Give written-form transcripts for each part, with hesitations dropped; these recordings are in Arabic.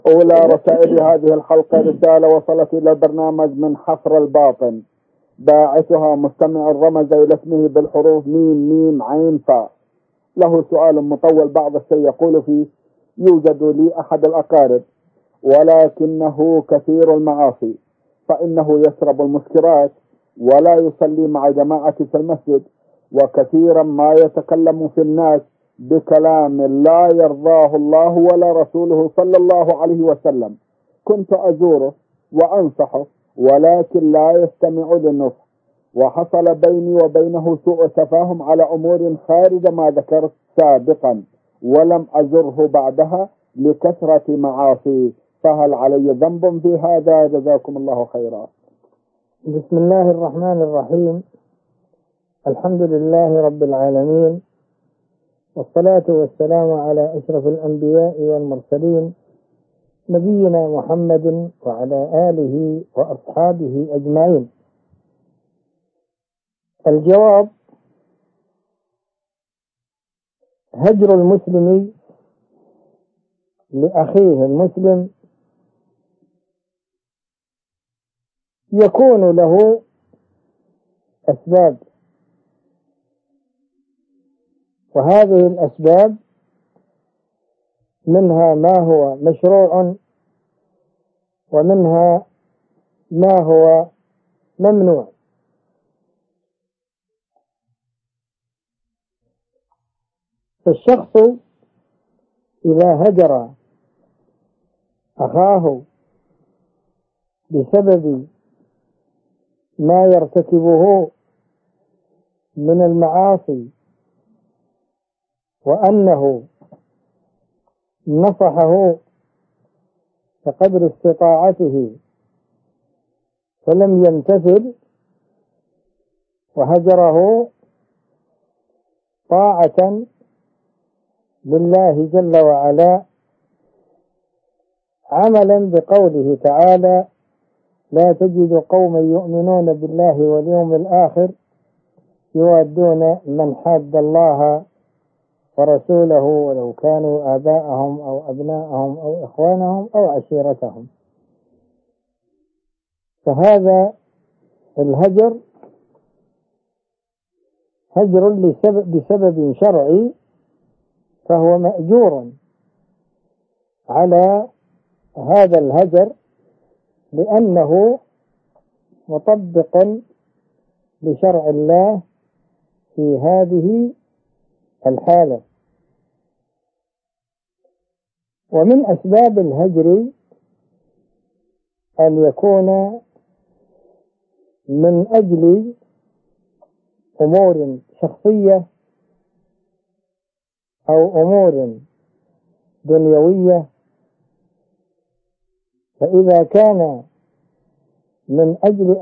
أولى رسائل هذه الحلقة رسالة وصلت إلى البرنامج من حفر الباطن، باعثها مستمع رمز إلى اسمه بالحروف ميم ميم عين فاء. له سؤال مطول بعض الشيء، يقول فيه: يوجد لي أحد الأقارب ولكنه كثير المعاصي، فإنه يشرب المسكرات ولا يصلي مع جماعة في المسجد، وكثيرا ما يتكلم في الناس بكلام لا يرضاه الله ولا رسوله صلى الله عليه وسلم. كنت أزوره وأنصحه ولكن لا يستمع للنصح، وحصل بيني وبينه سوء تفاهم على أمور خارج ما ذكرت سابقا، ولم أزره بعدها لكثرة معاصي، فهل علي ذنب في هذا؟ جزاكم الله خيرا. بسم الله الرحمن الرحيم. الحمد لله رب العالمين، والصلاة والسلام على أشرف الأنبياء والمرسلين، نبينا محمد وعلى آله وأصحابه أجمعين. الجواب: هجر المسلم لأخيه المسلم يكون له أسباب، وهذه الأسباب منها ما هو مشروع ومنها ما هو ممنوع. فالشخص إذا هجر أخاه بسبب ما يرتكبه من المعاصي، وأنه نصحه بقدر استطاعته فلم يمتثل وهجره طاعة لله جل وعلا، عملا بقوله تعالى: لا تجد قوما يؤمنون بالله واليوم الآخر يوادون من حاد الله ورسوله ولو كانوا آباءهم أو أبناءهم أو إخوانهم أو عشيرتهم. فهذا الهجر هجر بسبب شرعي، فهو مأجور على هذا الهجر لأنه مطبق لشرع الله في هذه الحالة. ومن أسباب الهجر أن يكون من أجل أمور شخصية أو أمور دنيوية. فإذا كان من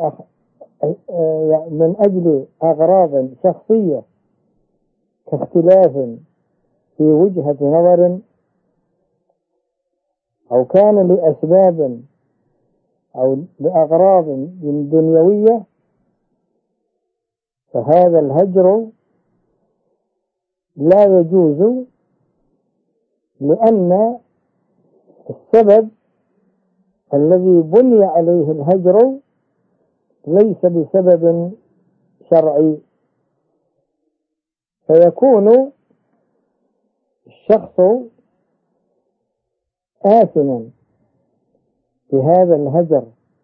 أجل أغراض شخصية كاختلاف في وجهة نظر، أو كان لأسباب أو لأغراض دنيوية، فهذا الهجر لا يجوز، لأن السبب الذي بني عليه الهجر ليس بسبب شرعي، فيكون الشخص آثما بهذا الهجر.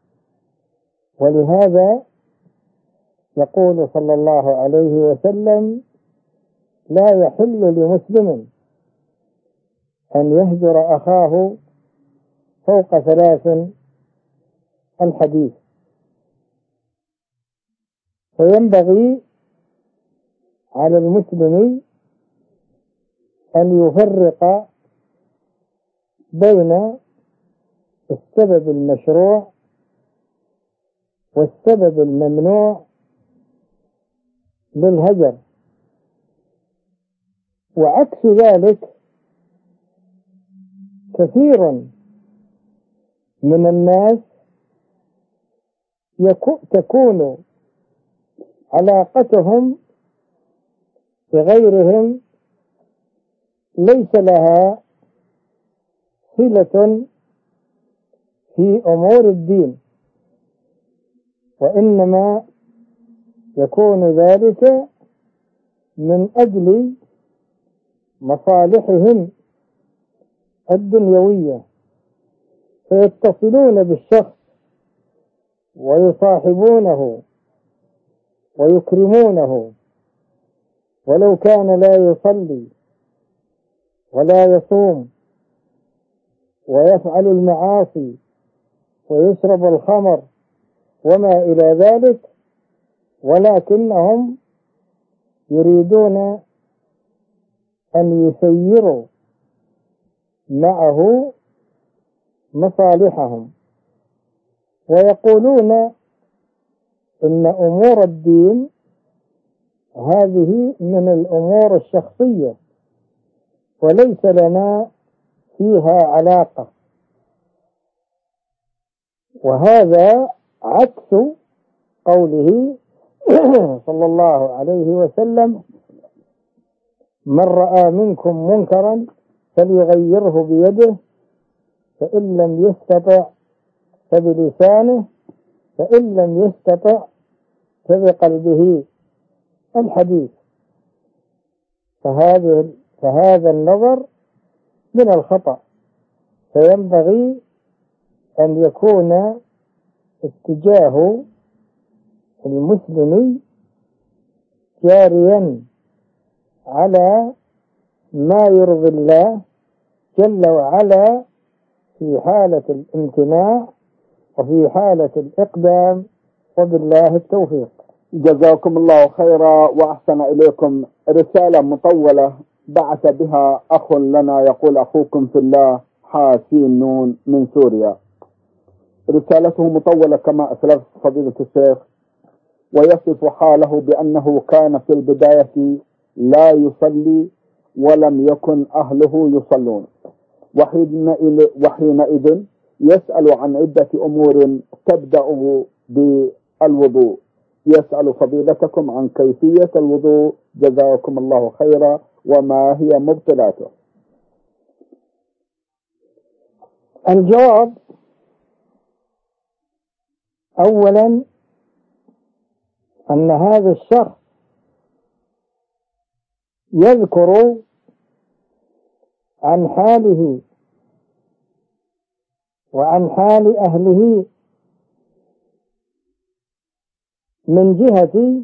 ولهذا يقول صلى الله عليه وسلم: لا يحل لمسلم أن يهجر أخاه فوق 3 الحديث. فينبغي على المسلم أن يفرق بين السبب المشروع والسبب الممنوع للهجر. وعكس ذلك كثير من الناس تكون علاقتهم بغيرهم ليس لها صلة في أمور الدين، وإنما يكون ذلك من أجل مصالحهم الدنيوية، فيتصلون بالشخص ويصاحبونه ويكرمونه، ولو كان لا يصلي ولا يصوم ويفعل المعاصي ويشرب الخمر وما إلى ذلك، ولكنهم يريدون أن يسيروا معه مصالحهم، ويقولون إن أمور الدين هذه من الأمور الشخصية وليس لنا فيها علاقة. وهذا عكس قوله صلى الله عليه وسلم: من رأى منكم منكرا فليغيره بيده، فإن لم يستطع فبلسانه، فإن لم يستطع فبقلبه. الحديث. فهذا النظر من الخطأ، فينبغي أن يكون اتجاه المسلم جاريا على ما يرضي الله جل وعلا في حالة الامتناع وفي حالة الإقدام، وبالله التوفيق. جزاكم الله خيرا وأحسن إليكم. رسالة مطولة بعث بها أخ لنا يقول: أخوكم في الله حاسين نون من سوريا. رسالته مطولة كما أسلفت فضيلة الشيخ، ويصف حاله بأنه كان في البداية لا يصلي ولم يكن أهله يصلون، وحينئذ يسأل عن عدة أمور تبدأ بالوضوء. يسأل فضيلتكم عن كيفية الوضوء جزاكم الله خيرا، وما هي مبطلاته؟ الجواب: أولا أن هذا الشخص يذكر عن حاله وعن حال أهله من جهة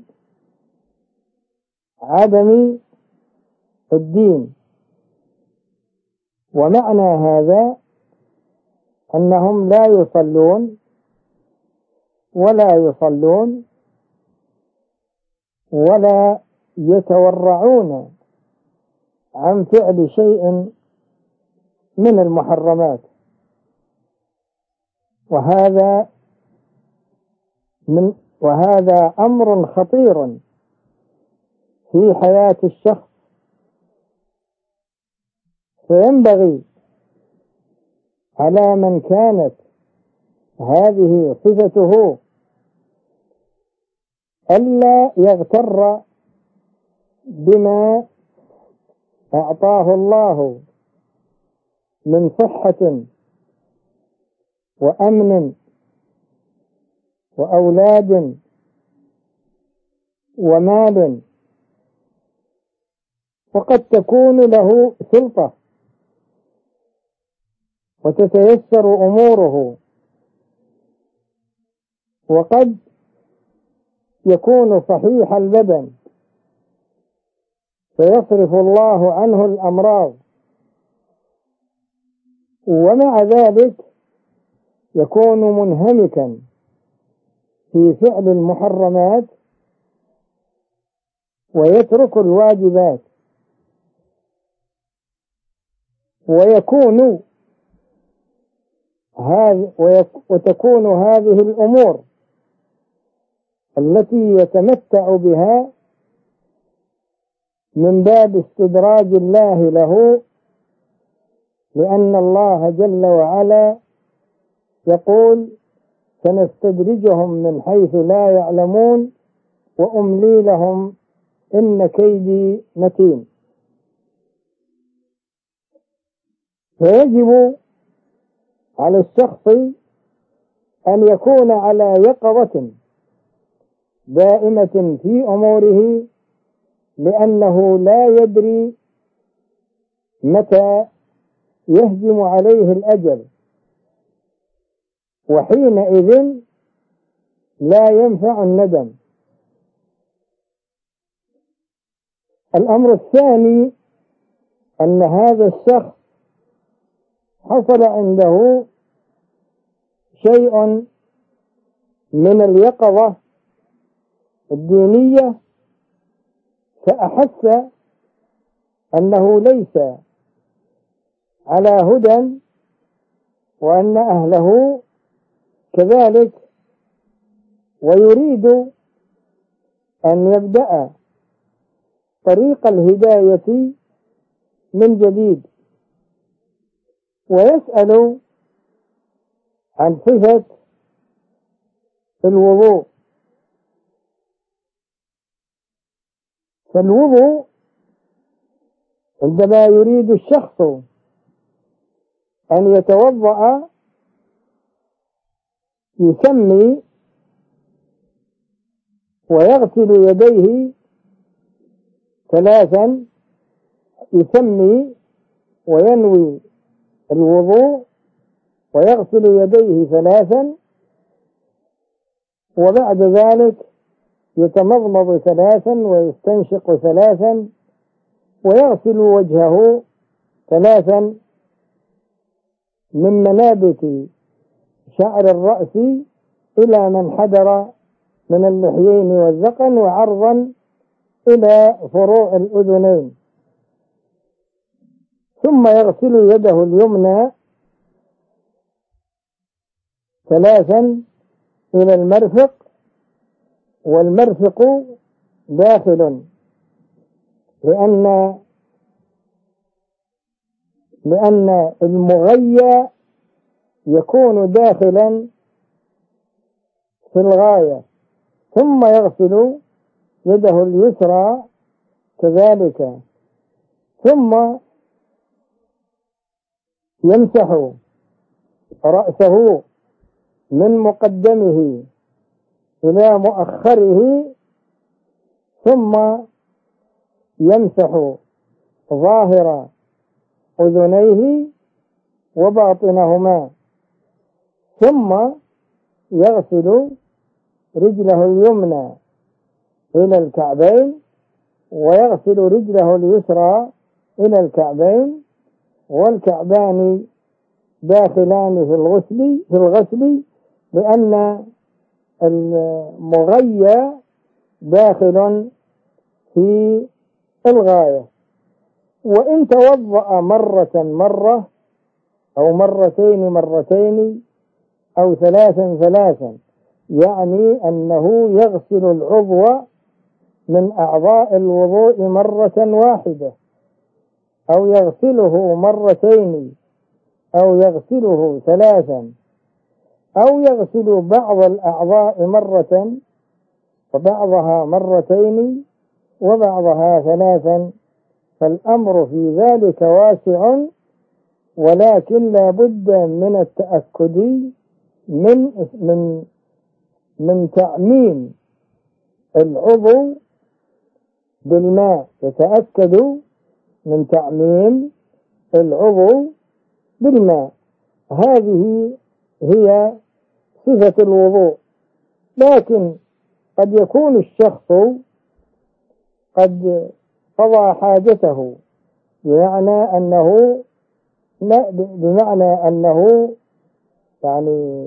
عدم الدين، ومعنى هذا أنهم لا يصلون ولا يصلون ولا يتورعون عن فعل شيء من المحرمات، وهذا أمر خطير في حياة الشخص، فينبغي على من كانت هذه صفته ألا يغتر بما أعطاه الله من صحة وأمن وأولاد ومال، وقد تكون له سلطة وتتيسر أموره، وقد يكون صحيح البدن فيصرف الله عنه الأمراض، ومع ذلك يكون منهمكا في فعل المحرمات ويترك الواجبات، وتكون هذه الأمور التي يتمتع بها من باب استدراج الله له، لأن الله جل وعلا يقول: سنستدرجهم من حيث لا يعلمون وأملي لهم إن كيدي متين. فيجب على الشخص أن يكون على يقظة دائمة في أموره، لأنه لا يدري متى يهجم عليه الأجل، وحينئذ لا ينفع الندم. الأمر الثاني أن هذا الشخص حصل عنده شيء من اليقظة الدينية، فأحس أنه ليس على هدى وأن أهله كذلك، ويريد أن يبدأ طريق الهداية من جديد، ويسأل عن صفة الوضوء. فالوضوء عندما يريد الشخص أن يتوضأ يسمي ويغسل يديه ثلاثا، يسمي وينوي الوضوء ويغسل يديه ثلاثا، وبعد ذلك يتمضمض ثلاثا ويستنشق ثلاثا ويغسل وجهه ثلاثا من منابت شعر الرأس إلى من حدر من اللحيين والذقن، وعرضا إلى فروع الأذنين، ثم يغسل يده اليمنى ثلاثا إلى المرفق، والمرفق داخل لأن المغيى يكون داخلا في الغاية، ثم يغسل يده اليسرى كذلك، ثم يمسح رأسه من مقدمه إلى مؤخره، ثم يمسح ظاهر أذنيه وباطنهما، ثم يغسل رجله اليمنى إلى الكعبين، ويغسل رجله اليسرى إلى الكعبين، والكعبان داخلان في الغسل لأن المغيى داخل في الغاية. وإن توضأ مرة أو مرتين أو ثلاثا، يعني أنه يغسل العضو من أعضاء الوضوء مرة واحدة، أو يغسله مرتين، أو يغسله ثلاثا، أو يغسل بعض الأعضاء مرة وبعضها مرتين وبعضها ثلاثا، فالأمر في ذلك واسع، ولكن لا بد من التأكد من تعميم العضو بالماء، يتأكد من تعميم العضو بالماء. هذه هي صفة الوضوء. لكن قد يكون الشخص قد قضى حاجته، بمعنى أنه يعني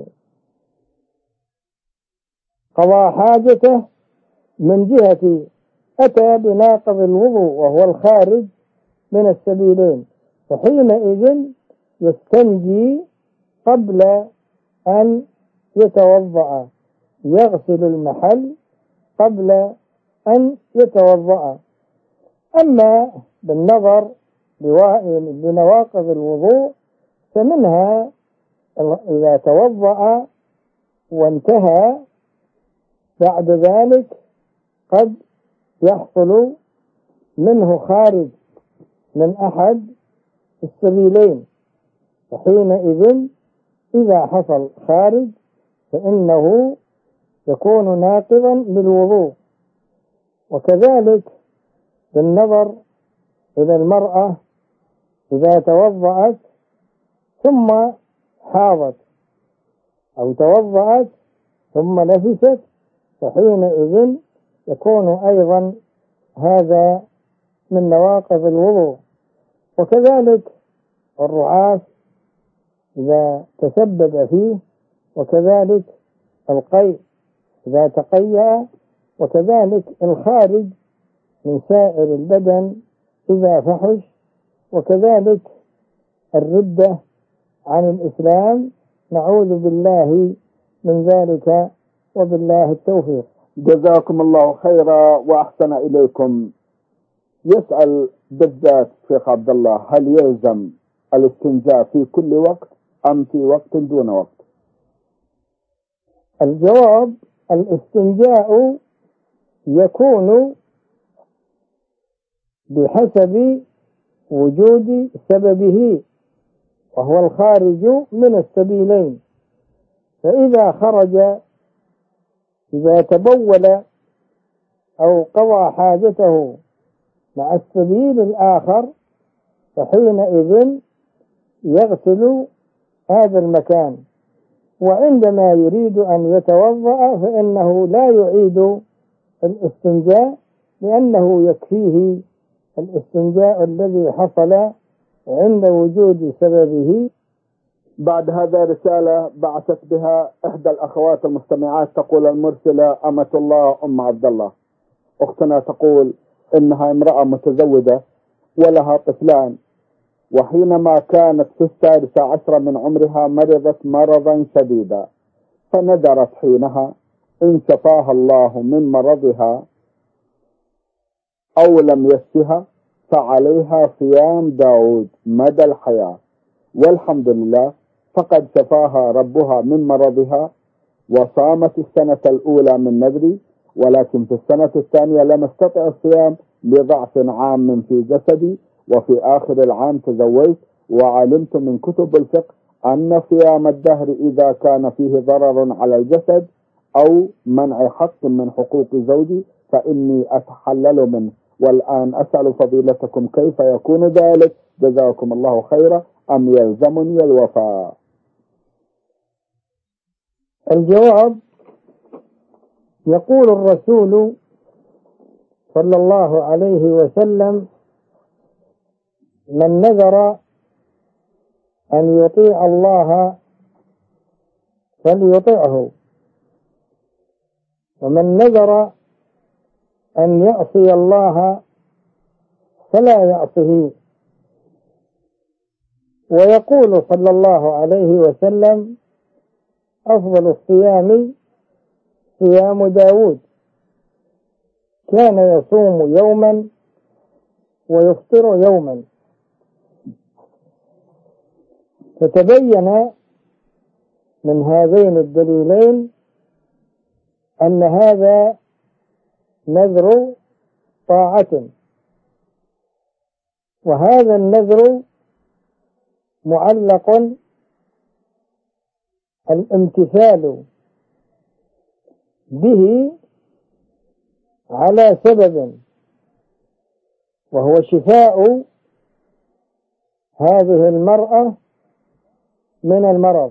قضى حاجته من جهة أتى بناقض الوضوء وهو الخارج من السبيلين، فحينئذ يستنجي قبل أن يتوضأ، يغسل المحل قبل أن يتوضأ. أما بالنظر لنواقض الوضوء فمنها إذا توضأ وانتهى بعد ذلك قد يحصل منه خارج من أحد السبيلين، فحينئذ إذا حصل خارج فإنه يكون ناقضا للوضوء. وكذلك بالنظر إلى المرأة إذا توضأت ثم حاضت أو توضأت ثم نفست، فحينئذ يكون أيضا هذا من نواقض الوضوء. وكذلك الرعاف إذا تسبب فيه، وكذلك القيء إذا تقيأ، وكذلك الخارج من سائر البدن إذا فحش، وكذلك الردة عن الإسلام، نعوذ بالله من ذلك وبالله التوفيق. جزاكم الله خيرا وأحسن إليكم. يسأل بالذات شيخ عبد الله: هل يلزم الاستنجاء في كل وقت أم في وقت دون وقت؟ الجواب: الاستنجاء يكون بحسب وجود سببه، وهو الخارج من السبيلين. فإذا خرج، إذا تبول أو قضى حاجته مع السبيل الآخر، فحينئذ يغسل هذا المكان. وعندما يريد أن يتوضأ فإنه لا يعيد الاستنجاء، لأنه يكفيه الاستنجاء الذي حصل عند وجود سببه. بعد هذا رسالة بعثت بها إحدى الأخوات المستمعات، تقول المرسلة أمة الله أم عبد الله: أختنا تقول إنها امرأة متزوجة ولها طفلان، وحينما كانت في 16 من عمرها مرضت مرضا شديدا، فنذرت حينها إن شفاها الله من مرضها أو لم يشفها فعليها صيام داود مدى الحياة، والحمد لله فقد شفاها ربها من مرضها، وصامت السنة الأولى من نذري، ولكن في السنة الثانية لم استطع الصيام لضعف عام في جسدي، وفي آخر العام تزوجت، وعلمت من كتب الفقه أن صيام الدهر إذا كان فيه ضرر على الجسد أو منع حق من حقوق زوجي فإني أتحلل منه، والآن أسأل فضيلتكم كيف يكون ذلك؟ جزاكم الله خيرا، أم يلزمني الوفاء؟ الجواب: يقول الرسول صلى الله عليه وسلم: من نذر أن يطيع الله فليطعه، ومن نذر أن يعصي الله فلا يعصه. ويقول صلى الله عليه وسلم: أفضل الصيام صيام داود، كان يصوم يوما ويفطر يوما. فتبين من هذين الدليلين أن هذا نذر طاعة، وهذا النذر معلق الامتثال به على سبب، وهو شفاء هذه المرأة من المرض،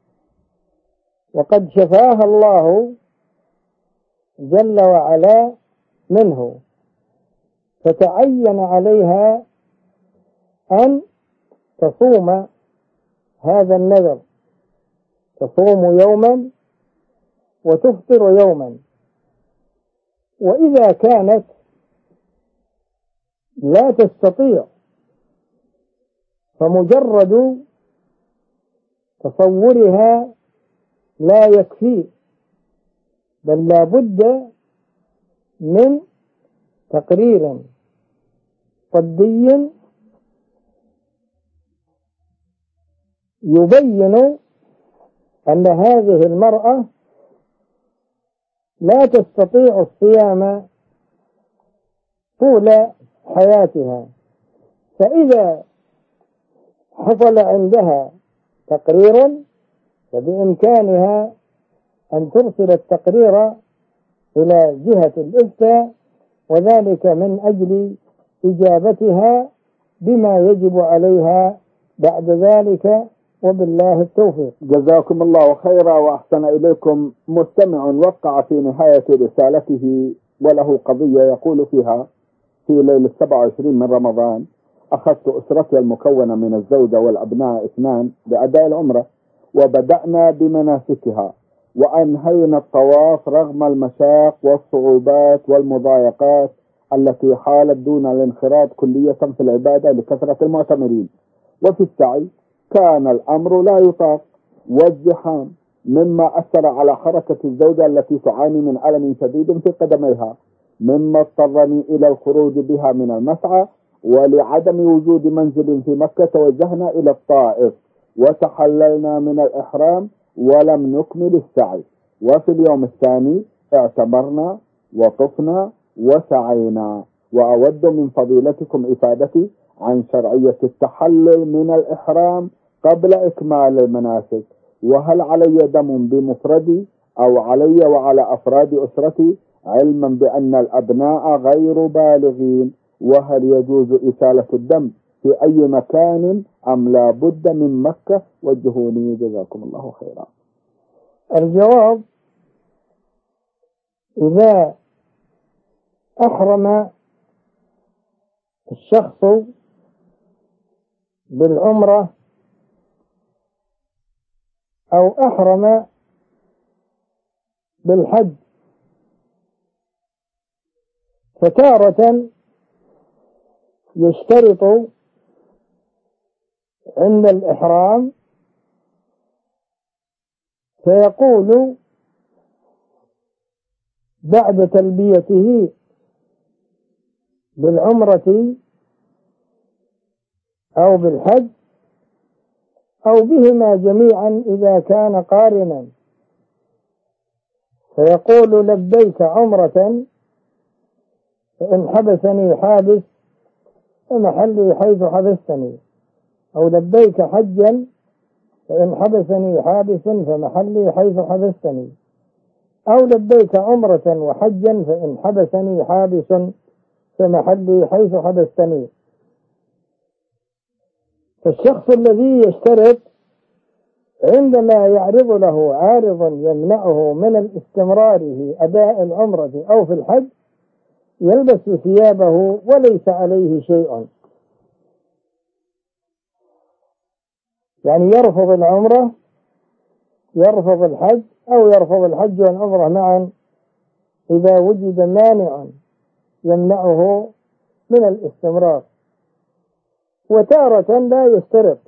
وقد شفاها الله جل وعلا منه، فتعين عليها أن تصوم هذا النذر، تصوم يوما وتفطر يوما. وإذا كانت لا تستطيع فمجرد تصورها لا يكفي، بل لا بد من تقرير طبي يبين أن هذه المرأة لا تستطيع الصيام طول حياتها. فإذا حصل عندها تقرير فبإمكانها أن ترسل التقرير إلى جهة الإفتاء، وذلك من أجل إجابتها بما يجب عليها بعد ذلك، وبالله التوفيق. جزاكم الله خيرا وأحسن إليكم. مستمع وقع في نهاية رسالته وله قضية يقول فيها: في ليلة 27 من رمضان أخذت أسرتي المكونة من الزوجة والأبناء 2 لأداء العمرة، وبدأنا بمناسكها وأنهينا الطواف رغم المشاق والصعوبات والمضايقات التي حالت دون الانخراط كلية في العبادة لكثرة المعتمرين. وفي السعي كان الأمر لا يطاق والزحام، مما أثر على حركة الزوجة التي تعاني من ألم شديد في قدميها، مما اضطرني إلى الخروج بها من المسعى. ولعدم وجود منزل في مكة توجهنا إلى الطائف وتحللنا من الإحرام ولم نكمل السعي. وفي اليوم الثاني اعتمرنا وطفنا وسعينا. وأود من فضيلتكم إفادتي عن شرعية التحلل من الإحرام قبل إكمال المناسك، وهل علي دم بمفردي أو علي وعلى أفراد أسرتي، علما بأن الأبناء غير بالغين، وهل يجوز إسالة الدم في أي مكان أم لا بد من مكة؟ وجهوني جزاكم الله خيرا. الجواب: إذا أحرم الشخص بالعمرة أو أحرم بالحج، فتارة يشترط عند الإحرام فيقول بعد تلبيته بالعمرة أو بالحج أو بهما جميعا إذا كان قارنا، فيقول: لبيك عمرة فإن حبسني حابس فمحلي حيث حبستني، أو لبيك حجا فإن حبسني حابس فمحلي حيث حبستني، أو لبيك عمرة وحجا فإن حبسني حابس فمحلي حيث حبستني. فالشخص الذي يشترط عندما يعرض له عارض يمنعه من الاستمرار في أداء العمرة أو في الحج يلبس ثيابه وليس عليه شيء، يعني يرفض العمرة، يرفض الحج، أو يرفض الحج والعمرة معا إذا وجد مانع يمنعه من الاستمرار. وتارة لا يشترط،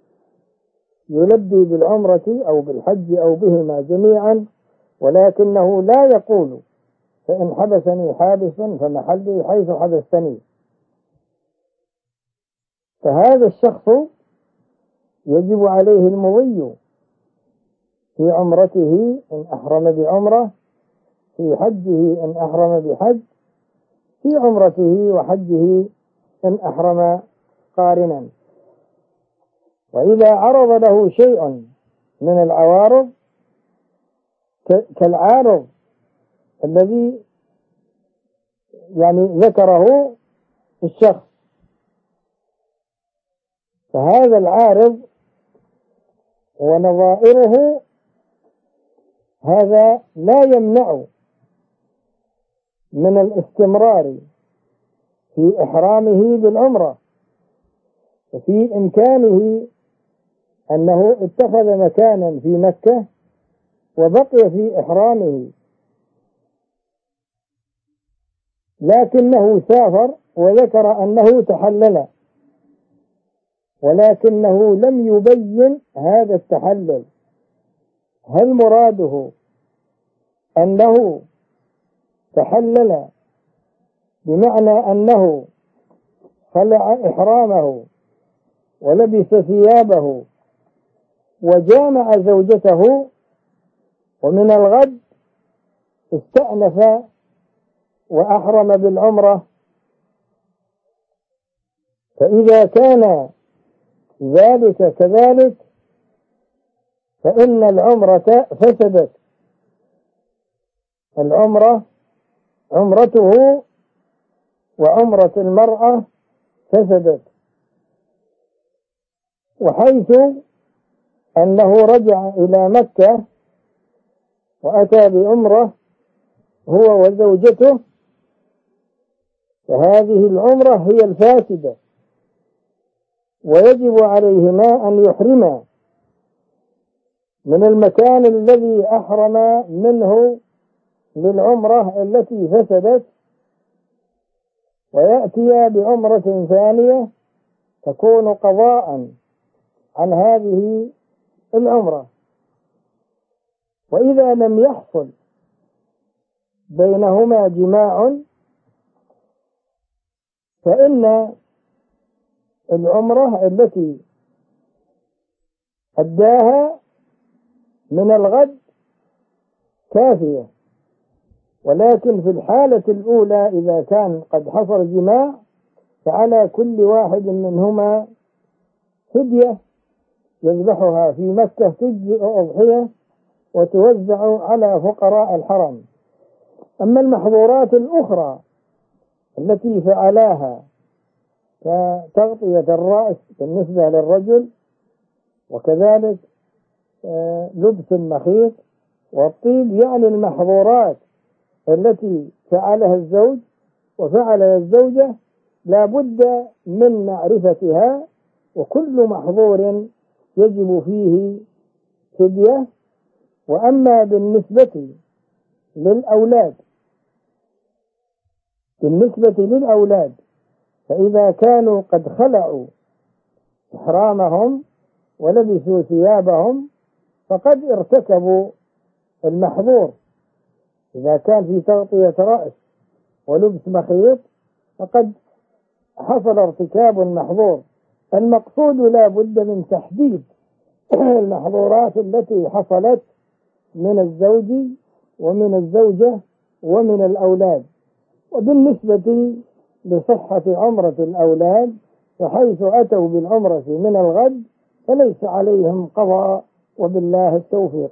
يلبي بالعمرة أو بالحج أو بهما جميعا، ولكنه لا يقول فإن حبسني حابس فمحلي حيث حبستني. فهذا الشخص يجب عليه المضي في عمرته إن أحرم بعمرة، في حجه إن أحرم بحج، في عمرته وحجه إن أحرم قارنا. وإذا عرض له شيء من العوارض كالعارض الذي يعني ذكره الشخص، فهذا العارض ونظائره هذا لا يمنع من الاستمرار في إحرامه بالعمرة، وفي إمكانه أنه اتخذ مكانا في مكة وبقي في إحرامه، لكنه سافر وذكر أنه تحلل، ولكنه لم يبين هذا التحلل، هل مراده أنه تحلل بمعنى أنه خلع إحرامه ولبس ثيابه وجامع زوجته ومن الغد استأنف وأحرم بالعمرة؟ فإذا كان ذلك كذلك فإن العمرة فسدت العمرة عمرته وعمرة المرأة فسدت، وحيث أنه رجع إلى مكة وأتى بعمرة هو وزوجته، فهذه العمرة هي الفاسدة، ويجب عليهما أن يحرما من المكان الذي أحرم منه للعمرة التي فسدت، ويأتي بعمرة ثانية تكون قضاء عن هذه العمرة. وإذا لم يحصل بينهما جماع فإن العمرة التي أداها من الغد كافية، ولكن في الحالة الأولى إذا كان قد حصل جماع فعلى كل واحد منهما فدية يذبحها في مكة، تجزئ أضحية وتوزع على فقراء الحرم. أما المحظورات الأخرى التي فعلاها كتغطية الرأس بالنسبة للرجل، وكذلك لبس المخيط والطيب، يعني المحظورات التي فعلها الزوج وفعلها الزوجة لا بد من معرفتها، وكل محظور يجب فيه فدية. وأما بالنسبة للأولاد فإذا كانوا قد خلعوا إحرامهم ولبسوا ثيابهم فقد ارتكبوا المحظور. إذا كان في تغطية رأس ولبس مخيط فقد حصل ارتكاب المحظور. المقصود لا بد من تحديد المحظورات التي حصلت من الزوج ومن الزوجة ومن الأولاد. وبالنسبة لصحة عمرة الأولاد فحيث أتوا بالعمرة من الغد فليس عليهم قضاء، وبالله التوفيق.